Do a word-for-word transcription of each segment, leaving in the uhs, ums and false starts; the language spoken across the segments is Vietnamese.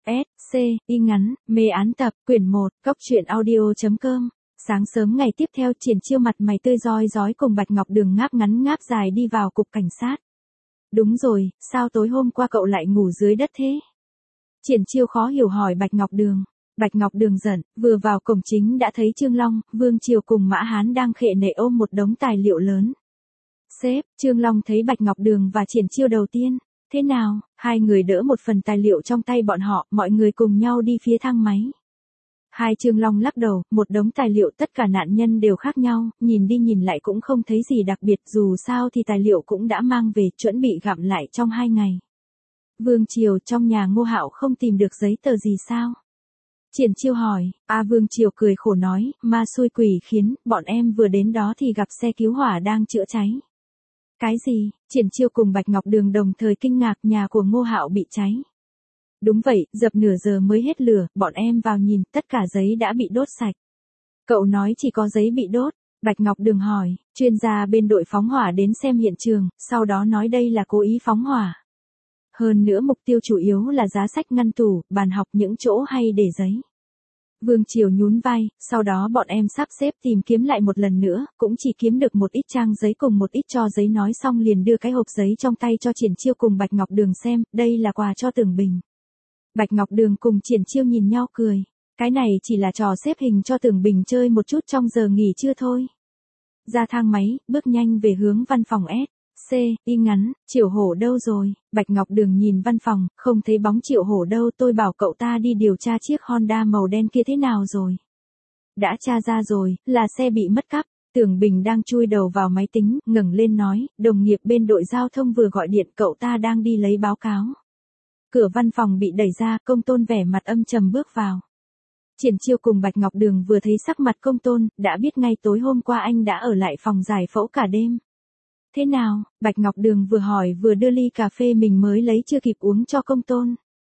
S, C, y ngắn, mê án tập, quyển một, cóc truyện audio.com. Sáng sớm ngày tiếp theo Triển Chiêu mặt mày tươi rói rói cùng Bạch Ngọc Đường ngáp ngắn ngáp dài đi vào cục cảnh sát. Đúng rồi, sao tối hôm qua cậu lại ngủ dưới đất thế? Triển Chiêu khó hiểu hỏi Bạch Ngọc Đường. Bạch Ngọc Đường giận, vừa vào cổng chính đã thấy Trương Long, Vương Triều cùng Mã Hán đang khệ nệ ôm một đống tài liệu lớn. Sếp, Trương Long thấy Bạch Ngọc Đường và Triển Chiêu đầu tiên. Thế nào, hai người đỡ một phần tài liệu trong tay bọn họ, mọi người cùng nhau đi phía thang máy. Hai Trương Long lắc đầu, một đống tài liệu tất cả nạn nhân đều khác nhau, nhìn đi nhìn lại cũng không thấy gì đặc biệt, dù sao thì tài liệu cũng đã mang về, chuẩn bị gặm lại trong hai ngày. Vương Triều, trong nhà Ngô Hạo không tìm được giấy tờ gì sao? Triển Chiêu hỏi, a Vương Triều cười khổ nói, ma xui quỷ khiến, bọn em vừa đến đó thì gặp xe cứu hỏa đang chữa cháy. Cái gì? Triển Chiêu cùng Bạch Ngọc Đường đồng thời kinh ngạc, nhà của Ngô Hạo bị cháy. Đúng vậy, dập nửa giờ mới hết lửa, bọn em vào nhìn, tất cả giấy đã bị đốt sạch. Cậu nói chỉ có giấy bị đốt. Bạch Ngọc Đường hỏi, chuyên gia bên đội phóng hỏa đến xem hiện trường, sau đó nói đây là cố ý phóng hỏa. Hơn nữa mục tiêu chủ yếu là giá sách ngăn tủ, bàn học, những chỗ hay để giấy. Vương Triều nhún vai, sau đó bọn em sắp xếp tìm kiếm lại một lần nữa, cũng chỉ kiếm được một ít trang giấy cùng một ít tro giấy, nói xong liền đưa cái hộp giấy trong tay cho Triển Chiêu cùng Bạch Ngọc Đường xem, đây là quà cho Tưởng Bình. Bạch Ngọc Đường cùng Triển Chiêu nhìn nhau cười, cái này chỉ là trò xếp hình cho Tưởng Bình chơi một chút trong giờ nghỉ trưa thôi. Ra thang máy, bước nhanh về hướng văn phòng S. C, y ngắn, Triệu Hổ đâu rồi? Bạch Ngọc Đường nhìn văn phòng, không thấy bóng Triệu Hổ đâu, tôi bảo cậu ta đi điều tra chiếc Honda màu đen kia thế nào rồi. Đã tra ra rồi, là xe bị mất cắp. Tưởng Bình đang chui đầu vào máy tính, ngẩng lên nói, đồng nghiệp bên đội giao thông vừa gọi điện, cậu ta đang đi lấy báo cáo. Cửa văn phòng bị đẩy ra, Công Tôn vẻ mặt âm trầm bước vào. Triển Chiêu cùng Bạch Ngọc Đường vừa thấy sắc mặt Công Tôn, đã biết ngay tối hôm qua anh đã ở lại phòng giải phẫu cả đêm. Thế nào? Bạch Ngọc Đường vừa hỏi vừa đưa ly cà phê mình mới lấy chưa kịp uống cho Công Tôn.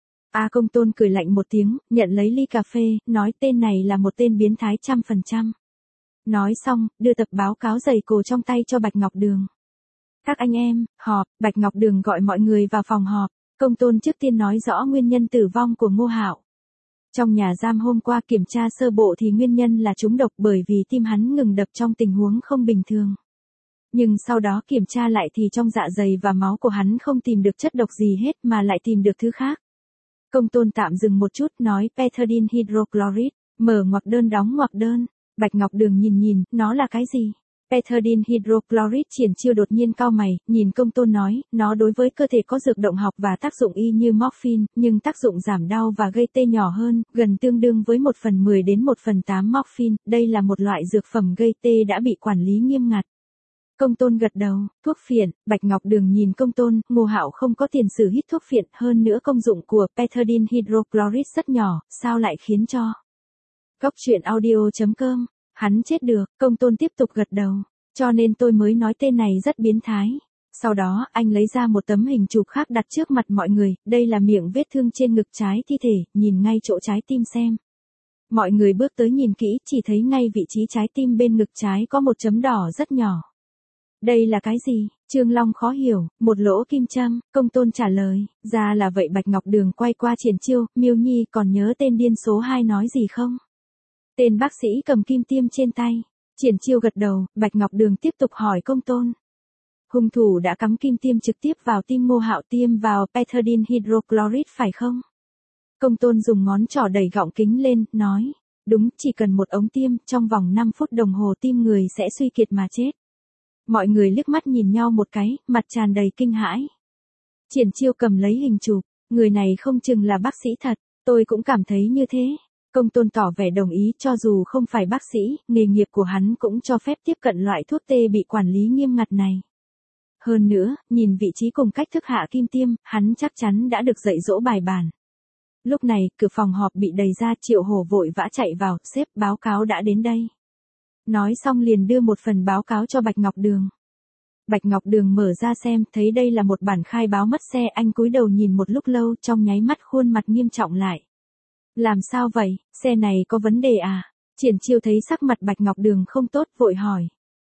A Công Tôn cười lạnh một tiếng, nhận lấy ly cà phê, nói tên này là một tên biến thái trăm phần trăm. Nói xong, đưa tập báo cáo dày cồ trong tay cho Bạch Ngọc Đường. Các anh em, họp. Bạch Ngọc Đường gọi mọi người vào phòng họp. Công Tôn trước tiên nói rõ nguyên nhân tử vong của Ngô Hạo. Trong nhà giam hôm qua kiểm tra sơ bộ thì nguyên nhân là trúng độc, bởi vì tim hắn ngừng đập trong tình huống không bình thường. Nhưng sau đó kiểm tra lại thì trong dạ dày và máu của hắn không tìm được chất độc gì hết mà lại tìm được thứ khác. Công Tôn tạm dừng một chút nói Pethidine hydrochloride, mở ngoặc đơn đóng ngoặc đơn. Bạch Ngọc Đường nhìn nhìn, nó là cái gì? Pethidine hydrochloride. Triển Chiêu đột nhiên cau mày, nhìn Công Tôn nói, nó đối với cơ thể có dược động học và tác dụng y như morphine, nhưng tác dụng giảm đau và gây tê nhỏ hơn, gần tương đương với một phần mười đến một phần tám morphine, đây là một loại dược phẩm gây tê đã bị quản lý nghiêm ngặt. Công Tôn gật đầu, thuốc phiện. Bạch Ngọc Đường nhìn Công Tôn, Ngô Hạo không có tiền sử hít thuốc phiện, hơn nữa công dụng của Pethidine hydrochloride rất nhỏ, sao lại khiến cho. Cóc truyện audio.com, hắn chết được. Công Tôn tiếp tục gật đầu, cho nên tôi mới nói tên này rất biến thái. Sau đó, anh lấy ra một tấm hình chụp khác đặt trước mặt mọi người, đây là miệng vết thương trên ngực trái thi thể, nhìn ngay chỗ trái tim xem. Mọi người bước tới nhìn kỹ, chỉ thấy ngay vị trí trái tim bên ngực trái có một chấm đỏ rất nhỏ. Đây là cái gì? Trương Long khó hiểu, một lỗ kim châm. Công Tôn trả lời, ra là vậy. Bạch Ngọc Đường quay qua Triển Chiêu, Miêu Nhi còn nhớ tên điên số hai nói gì không? Tên bác sĩ cầm kim tiêm trên tay. Triển Chiêu gật đầu. Bạch Ngọc Đường tiếp tục hỏi Công Tôn. Hung thủ đã cắm kim tiêm trực tiếp vào tim Ngô Hạo, tiêm vào Pethidine hydrochloride phải không? Công Tôn dùng ngón trỏ đẩy gọng kính lên, nói, đúng, chỉ cần một ống tiêm, trong vòng năm phút đồng hồ tim người sẽ suy kiệt mà chết. Mọi người liếc mắt nhìn nhau một cái, mặt tràn đầy kinh hãi. Triển Chiêu cầm lấy hình chụp, người này không chừng là bác sĩ thật, tôi cũng cảm thấy như thế. Công Tôn tỏ vẻ đồng ý, cho dù không phải bác sĩ, nghề nghiệp của hắn cũng cho phép tiếp cận loại thuốc tê bị quản lý nghiêm ngặt này. Hơn nữa, nhìn vị trí cùng cách thức hạ kim tiêm, hắn chắc chắn đã được dạy dỗ bài bản. Lúc này, cửa phòng họp bị đẩy ra, Triệu Hổ vội vã chạy vào, sếp, báo cáo đã đến đây. Nói xong liền đưa một phần báo cáo cho Bạch Ngọc Đường. Bạch Ngọc Đường mở ra xem, thấy đây là một bản khai báo mất xe, anh cúi đầu nhìn một lúc lâu, trong nháy mắt khuôn mặt nghiêm trọng lại. Làm sao vậy, xe này có vấn đề à? Triển Chiêu thấy sắc mặt Bạch Ngọc Đường không tốt, vội hỏi.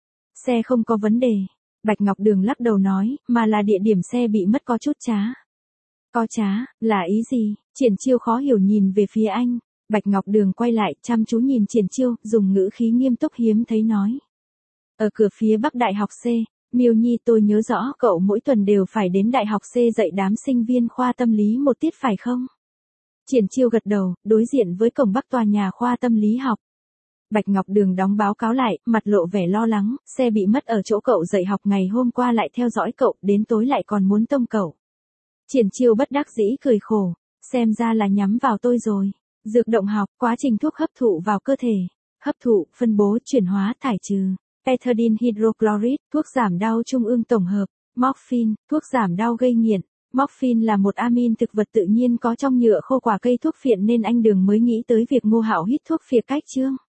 Xe không có vấn đề. Bạch Ngọc Đường lắc đầu nói, mà là địa điểm xe bị mất có chút trá. Co trá, là ý gì? Triển Chiêu khó hiểu nhìn về phía anh. Bạch Ngọc Đường quay lại, chăm chú nhìn Triển Chiêu, dùng ngữ khí nghiêm túc hiếm thấy nói. Ở cửa phía Bắc Đại học C, Miêu Nhi, tôi nhớ rõ cậu mỗi tuần đều phải đến Đại học C dạy đám sinh viên khoa tâm lý một tiết phải không? Triển Chiêu gật đầu, đối diện với cổng Bắc tòa nhà khoa tâm lý học. Bạch Ngọc Đường đóng báo cáo lại, mặt lộ vẻ lo lắng, xe bị mất ở chỗ cậu dạy học ngày hôm qua lại theo dõi cậu, đến tối lại còn muốn tông cậu. Triển Chiêu bất đắc dĩ cười khổ, xem ra là nhắm vào tôi rồi. Dược động học, quá trình thuốc hấp thụ vào cơ thể. Hấp thụ, phân bố, chuyển hóa, thải trừ. Pethidine hydrochloride, thuốc giảm đau trung ương tổng hợp. Morphine, thuốc giảm đau gây nghiện. Morphine là một amin thực vật tự nhiên có trong nhựa khô quả cây thuốc phiện nên anh Đường mới nghĩ tới việc Ngô Hạo hít thuốc phiện cách chương.